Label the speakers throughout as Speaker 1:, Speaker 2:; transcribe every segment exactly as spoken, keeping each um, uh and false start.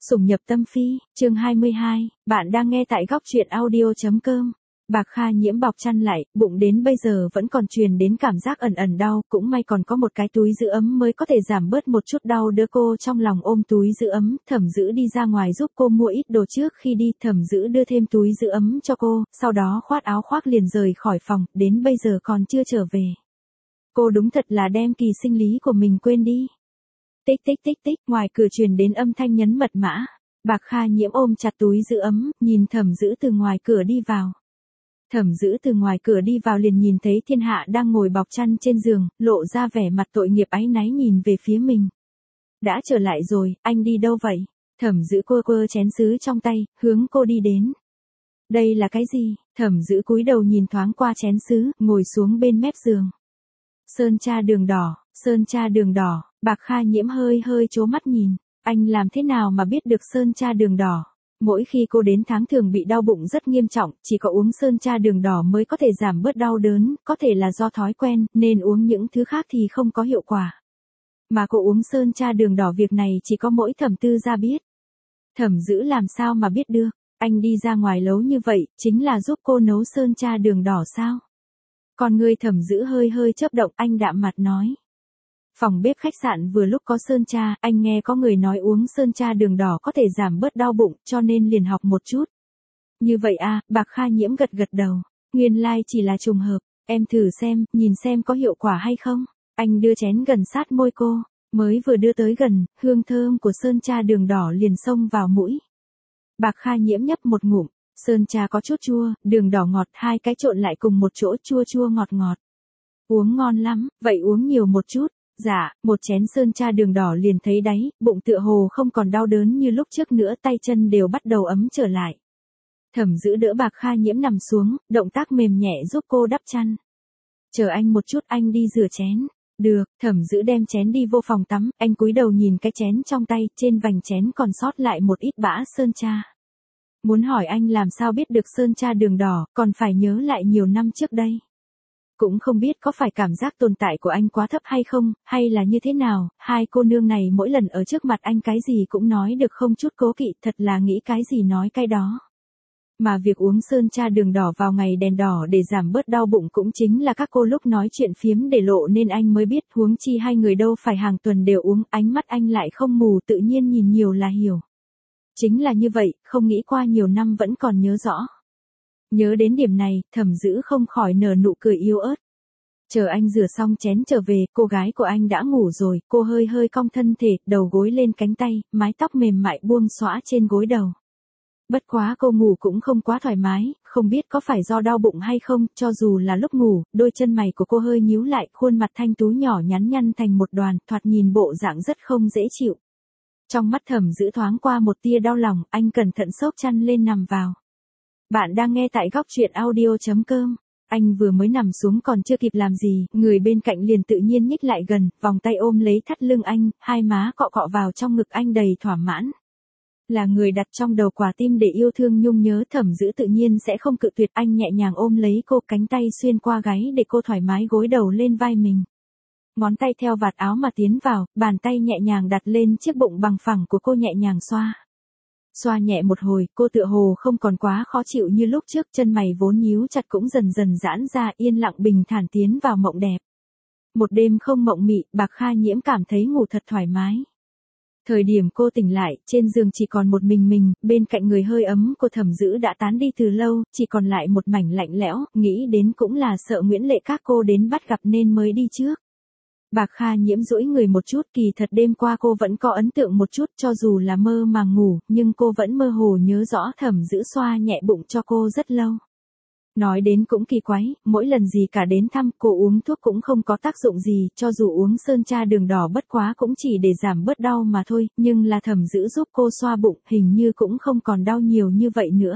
Speaker 1: Sủng nhập tâm phi, chương hai mươi hai, bạn đang nghe tại góc truyện audio.com. Bạc Kha Nhiễm bọc chăn lại, bụng đến bây giờ vẫn còn truyền đến cảm giác ẩn ẩn đau, cũng may còn có một cái túi giữ ấm mới có thể giảm bớt một chút đau đỡ cô trong lòng ôm túi giữ ấm. Thẩm Dữ đi ra ngoài giúp cô mua ít đồ trước khi đi, Thẩm Dữ đưa thêm túi giữ ấm cho cô, sau đó khoác áo khoác liền rời khỏi phòng, đến bây giờ còn chưa trở về. Cô đúng thật là đem kỳ sinh lý của mình quên đi. Tích tích tích tích, ngoài cửa truyền đến âm thanh nhấn mật mã. Bạc Kha Nhiễm ôm chặt túi giữ ấm, nhìn Thẩm Dữ từ ngoài cửa đi vào. Thẩm Dữ từ ngoài cửa đi vào liền nhìn thấy Thiên Hạ đang ngồi bọc chăn trên giường, lộ ra vẻ mặt tội nghiệp áy náy nhìn về phía mình. Đã trở lại rồi, anh đi đâu vậy? Thẩm Dữ quơ quơ chén sứ trong tay, hướng cô đi đến. Đây là cái gì? Thẩm Dữ cúi đầu nhìn thoáng qua chén sứ, ngồi xuống bên mép giường. Sơn cha đường đỏ, sơn cha đường đỏ. Bạc Kha Nhiễm hơi hơi trố mắt nhìn, anh làm thế nào mà biết được sơn cha đường đỏ? Mỗi khi cô đến tháng thường bị đau bụng rất nghiêm trọng, chỉ có uống sơn cha đường đỏ mới có thể giảm bớt đau đớn, có thể là do thói quen, nên uống những thứ khác thì không có hiệu quả. Mà cô uống sơn cha đường đỏ việc này chỉ có mỗi Thẩm Tư Gia biết. Thẩm Dữ làm sao mà biết được, anh đi ra ngoài lâu như vậy, chính là giúp cô nấu sơn cha đường đỏ sao? Còn người Thẩm Dữ hơi hơi chớp động, anh đạm mặt nói. Phòng bếp khách sạn vừa lúc có sơn cha, anh nghe có người nói uống sơn cha đường đỏ có thể giảm bớt đau bụng, cho nên liền học một chút. Như vậy à, Bạc Kha Nhiễm gật gật đầu, nguyên lai like chỉ là trùng hợp, em thử xem, nhìn xem có hiệu quả hay không. Anh đưa chén gần sát môi cô, mới vừa đưa tới gần, hương thơm của sơn cha đường đỏ liền xông vào mũi. Bạc Kha Nhiễm nhấp một ngụm, sơn cha có chút chua, đường đỏ ngọt, hai cái trộn lại cùng một chỗ, chua chua ngọt ngọt. Uống ngon lắm, vậy uống nhiều một chút. Dạ, một chén sơn cha đường đỏ liền thấy đáy, bụng tựa hồ không còn đau đớn như lúc trước nữa, tay chân đều bắt đầu ấm trở lại. Thẩm Dữ đỡ Bạc Kha Nhiễm nằm xuống, động tác mềm nhẹ giúp cô đắp chăn. Chờ anh một chút, anh đi rửa chén. Được, Thẩm Dữ đem chén đi vô phòng tắm, anh cúi đầu nhìn cái chén trong tay, trên vành chén còn sót lại một ít bã sơn cha. Muốn hỏi anh làm sao biết được sơn cha đường đỏ, còn phải nhớ lại nhiều năm trước đây. Cũng không biết có phải cảm giác tồn tại của anh quá thấp hay không, hay là như thế nào, hai cô nương này mỗi lần ở trước mặt anh cái gì cũng nói được không chút cố kỵ, thật là nghĩ cái gì nói cái đó. Mà việc uống sơn cha đường đỏ vào ngày đèn đỏ để giảm bớt đau bụng cũng chính là các cô lúc nói chuyện phiếm để lộ nên anh mới biết, huống chi hai người đâu phải hàng tuần đều uống, ánh mắt anh lại không mù, tự nhiên nhìn nhiều là hiểu. Chính là như vậy, không nghĩ qua nhiều năm vẫn còn nhớ rõ. Nhớ đến điểm này, Thẩm Dữ không khỏi nở nụ cười yếu ớt. Chờ anh rửa xong chén trở về, cô gái của anh đã ngủ rồi, cô hơi hơi cong thân thể, đầu gối lên cánh tay, mái tóc mềm mại buông xõa trên gối đầu. Bất quá cô ngủ cũng không quá thoải mái, không biết có phải do đau bụng hay không, cho dù là lúc ngủ, đôi chân mày của cô hơi nhíu lại, khuôn mặt thanh tú nhỏ nhắn nhăn thành một đoàn, thoạt nhìn bộ dạng rất không dễ chịu. Trong mắt Thẩm Dữ thoáng qua một tia đau lòng, anh cẩn thận xốc chăn lên nằm vào. Bạn đang nghe tại góc truyện audio.com. Anh vừa mới nằm xuống còn chưa kịp làm gì, người bên cạnh liền tự nhiên nhích lại gần, vòng tay ôm lấy thắt lưng anh, hai má cọ cọ vào trong ngực anh đầy thỏa mãn. Là người đặt trong đầu quả tim để yêu thương nhung nhớ, Thẩm Dữ tự nhiên sẽ không cự tuyệt, anh nhẹ nhàng ôm lấy cô, cánh tay xuyên qua gáy để cô thoải mái gối đầu lên vai mình. Ngón tay theo vạt áo mà tiến vào, bàn tay nhẹ nhàng đặt lên chiếc bụng bằng phẳng của cô, nhẹ nhàng xoa. Xoa nhẹ một hồi, cô tựa hồ không còn quá khó chịu như lúc trước, chân mày vốn nhíu chặt cũng dần dần giãn ra, yên lặng bình thản tiến vào mộng đẹp. Một đêm không mộng mị, Bạc Kha Nhiễm cảm thấy ngủ thật thoải mái. Thời điểm cô tỉnh lại, trên giường chỉ còn một mình mình, bên cạnh người hơi ấm của Thẩm Dữ đã tán đi từ lâu, chỉ còn lại một mảnh lạnh lẽo, nghĩ đến cũng là sợ Nguyễn Lệ các cô đến bắt gặp nên mới đi trước. Bạc Kha Nhiễm duỗi người một chút, kỳ thật đêm qua cô vẫn có ấn tượng một chút, cho dù là mơ màng ngủ, nhưng cô vẫn mơ hồ nhớ rõ Thẩm Dữ xoa nhẹ bụng cho cô rất lâu. Nói đến cũng kỳ quái, mỗi lần gì cả đến thăm, cô uống thuốc cũng không có tác dụng gì, cho dù uống sơn cha đường đỏ bất quá cũng chỉ để giảm bớt đau mà thôi, nhưng là Thẩm Dữ giúp cô xoa bụng, hình như cũng không còn đau nhiều như vậy nữa.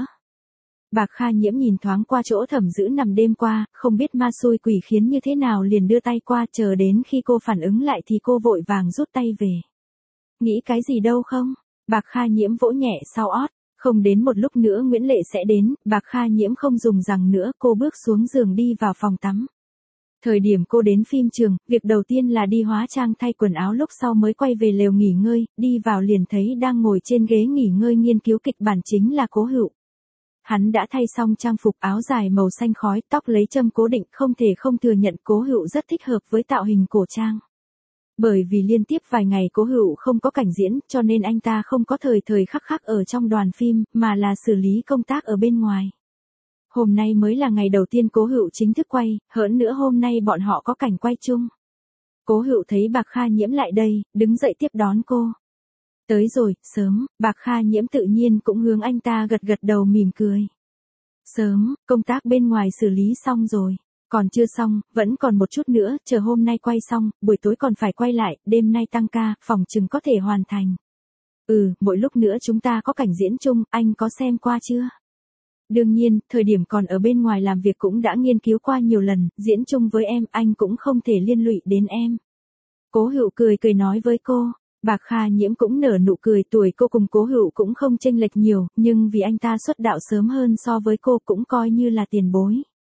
Speaker 1: Bạc Kha Nhiễm nhìn thoáng qua chỗ Thẩm Dữ nằm đêm qua, không biết ma xui quỷ khiến như thế nào liền đưa tay qua, chờ đến khi cô phản ứng lại thì cô vội vàng rút tay về. Nghĩ cái gì đâu không? Bạc Kha Nhiễm vỗ nhẹ sau ót, không đến một lúc nữa Nguyễn Lệ sẽ đến, Bạc Kha Nhiễm không dùng rằng nữa, cô bước xuống giường đi vào phòng tắm. Thời điểm cô đến phim trường, việc đầu tiên là đi hóa trang thay quần áo, lúc sau mới quay về lều nghỉ ngơi, đi vào liền thấy đang ngồi trên ghế nghỉ ngơi nghiên cứu kịch bản chính là Cố Hựu. Hắn đã thay xong trang phục áo dài màu xanh khói, tóc lấy châm cố định, không thể không thừa nhận Cố Hựu rất thích hợp với tạo hình cổ trang. Bởi vì liên tiếp vài ngày Cố Hựu không có cảnh diễn, cho nên anh ta không có thời thời khắc khắc ở trong đoàn phim, mà là xử lý công tác ở bên ngoài. Hôm nay mới là ngày đầu tiên Cố Hựu chính thức quay, hơn nữa hôm nay bọn họ có cảnh quay chung. Cố Hựu thấy Bạc Kha Nhiễm lại đây, đứng dậy tiếp đón cô. Tới rồi, sớm, Bạc Kha Nhiễm tự nhiên cũng hướng anh ta gật gật đầu mỉm cười. Sớm, công tác bên ngoài xử lý xong rồi. Còn chưa xong, vẫn còn một chút nữa, chờ hôm nay quay xong, buổi tối còn phải quay lại, đêm nay tăng ca, phòng chừng có thể hoàn thành. Ừ, mỗi lúc nữa chúng ta có cảnh diễn chung, anh có xem qua chưa? Đương nhiên, thời điểm còn ở bên ngoài làm việc cũng đã nghiên cứu qua nhiều lần, diễn chung với em, anh cũng không thể liên lụy đến em. Cố Hựu cười cười nói với cô. Bạc Kha Nhiễm cũng nở nụ cười, tuổi cô cùng Cố Hựu cũng không chênh lệch nhiều, nhưng vì anh ta xuất đạo sớm hơn so với cô cũng coi như là tiền bối.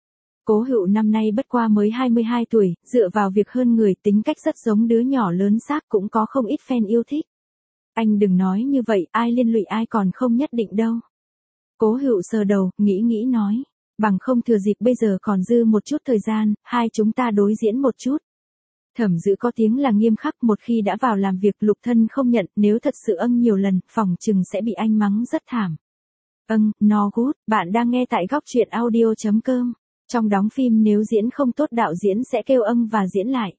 Speaker 1: Cố Hựu năm nay bất qua mới hai mươi hai tuổi, dựa vào việc hơn người, tính cách rất giống đứa nhỏ lớn xác, cũng có không ít fan yêu thích. Anh đừng nói như vậy, ai liên lụy ai còn không nhất định đâu. Cố Hựu sờ đầu, nghĩ nghĩ nói, bằng không thừa dịp bây giờ còn dư một chút thời gian, hai chúng ta đối diễn một chút. Thẩm Dữ có tiếng là nghiêm khắc, một khi đã vào làm việc Lục Thân không nhận, nếu thật sự âng nhiều lần, phòng chừng sẽ bị anh mắng rất thảm. Âng, no good, bạn đang nghe tại góc truyện audio chấm com. Trong đóng phim nếu diễn không tốt đạo diễn sẽ kêu âng và diễn lại.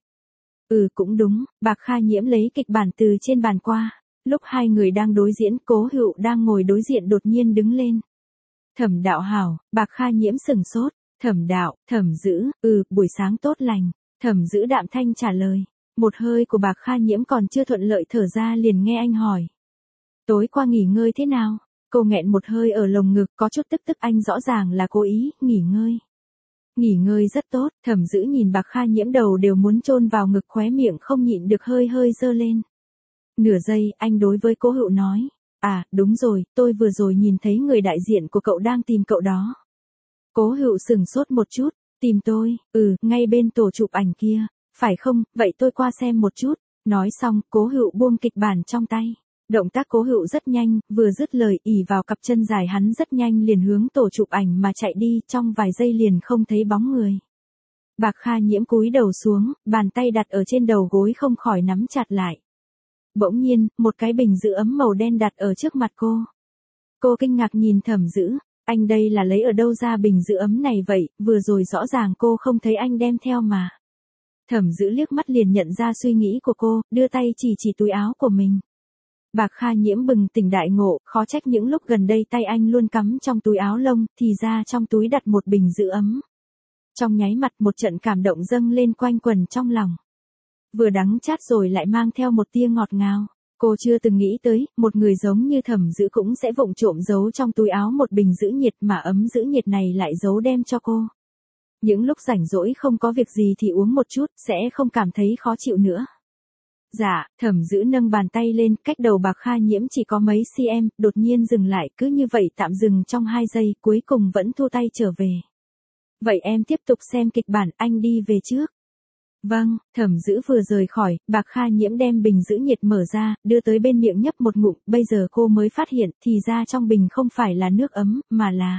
Speaker 1: Ừ cũng đúng, Bạc Kha Nhiễm lấy kịch bản từ trên bàn qua. Lúc hai người đang đối diễn, Cố Hựu đang ngồi đối diện đột nhiên đứng lên. Thẩm đạo hảo, Bạc Kha Nhiễm sừng sốt. Thẩm đạo, Thẩm Dữ, ừ, buổi sáng tốt lành. Thẩm Dữ đạm thanh trả lời. Một hơi của Bạc Kha Nhiễm còn chưa thuận lợi thở ra liền nghe anh hỏi. Tối qua nghỉ ngơi thế nào? Cô nghẹn một hơi ở lồng ngực, có chút tức tức, anh rõ ràng là cố ý, nghỉ ngơi. Nghỉ ngơi rất tốt, Thẩm Dữ nhìn Bạc Kha Nhiễm đầu đều muốn chôn vào ngực, khóe miệng không nhịn được hơi hơi dơ lên. Nửa giây, anh đối với Cố Hựu nói. À, đúng rồi, tôi vừa rồi nhìn thấy người đại diện của cậu đang tìm cậu đó. Cố Hựu sừng sốt một chút, tìm tôi, ừ, ngay bên tổ chụp ảnh kia, phải không, vậy tôi qua xem một chút. Nói xong, Cố Hựu buông kịch bản trong tay. Động tác Cố Hựu rất nhanh, vừa dứt lời ỉ vào cặp chân dài hắn rất nhanh liền hướng tổ chụp ảnh mà chạy đi, trong vài giây liền không thấy bóng người. Bạc Kha Nhiễm cúi đầu xuống, bàn tay đặt ở trên đầu gối không khỏi nắm chặt lại. Bỗng nhiên, một cái bình giữ ấm màu đen đặt ở trước mặt cô. Cô kinh ngạc nhìn Thẩm Dữ, anh đây là lấy ở đâu ra bình giữ ấm này vậy, vừa rồi rõ ràng cô không thấy anh đem theo mà. Thẩm Dữ liếc mắt liền nhận ra suy nghĩ của cô, đưa tay chỉ chỉ túi áo của mình. Bạc Kha Nhiễm bừng tỉnh đại ngộ, khó trách những lúc gần đây tay anh luôn cắm trong túi áo lông, thì ra trong túi đặt một bình giữ ấm. Trong nháy mặt một trận cảm động dâng lên quanh quần trong lòng. Vừa đắng chát rồi lại mang theo một tia ngọt ngào. Cô chưa từng nghĩ tới, một người giống như Thẩm Dữ cũng sẽ vụng trộm giấu trong túi áo một bình giữ nhiệt, mà ấm giữ nhiệt này lại giấu đem cho cô. Những lúc rảnh rỗi không có việc gì thì uống một chút, sẽ không cảm thấy khó chịu nữa. Dạ, Thẩm Dữ nâng bàn tay lên, cách đầu Bạc Kha Nhiễm chỉ có mấy cm, đột nhiên dừng lại, cứ như vậy tạm dừng trong hai giây, cuối cùng vẫn thu tay trở về. Vậy em tiếp tục xem kịch bản, anh đi về trước. Vâng, Thẩm Dữ vừa rời khỏi, Bạc Kha Nhiễm đem bình giữ nhiệt mở ra, đưa tới bên miệng nhấp một ngụm, bây giờ cô mới phát hiện, thì ra trong bình không phải là nước ấm, mà là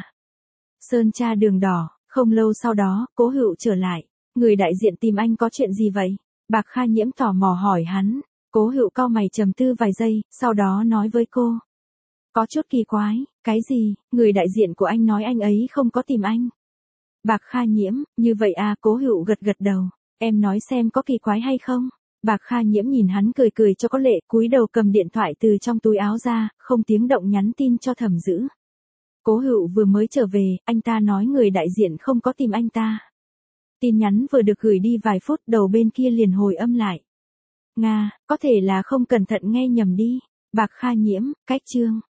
Speaker 1: sơn tra đường đỏ. Không lâu sau đó, Cố Hựu trở lại. Người đại diện tìm anh có chuyện gì vậy? Bạc Kha Nhiễm tò mò hỏi hắn. Cố Hựu cau mày trầm tư vài giây, sau đó nói với cô. Có chút kỳ quái, cái gì, người đại diện của anh nói anh ấy không có tìm anh. Bạc Kha Nhiễm, như vậy à, Cố Hựu gật gật đầu. Em nói xem có kỳ quái hay không? Bạc Kha Nhiễm nhìn hắn cười cười cho có lệ, cúi đầu cầm điện thoại từ trong túi áo ra, không tiếng động nhắn tin cho Thẩm Dữ. Cố Hựu vừa mới trở về, anh ta nói người đại diện không có tìm anh ta. Tin nhắn vừa được gửi đi vài phút, đầu bên kia liền hồi âm lại. Nga, có thể là không cẩn thận nghe nhầm đi. Bạc Kha Nhiễm, cách chương.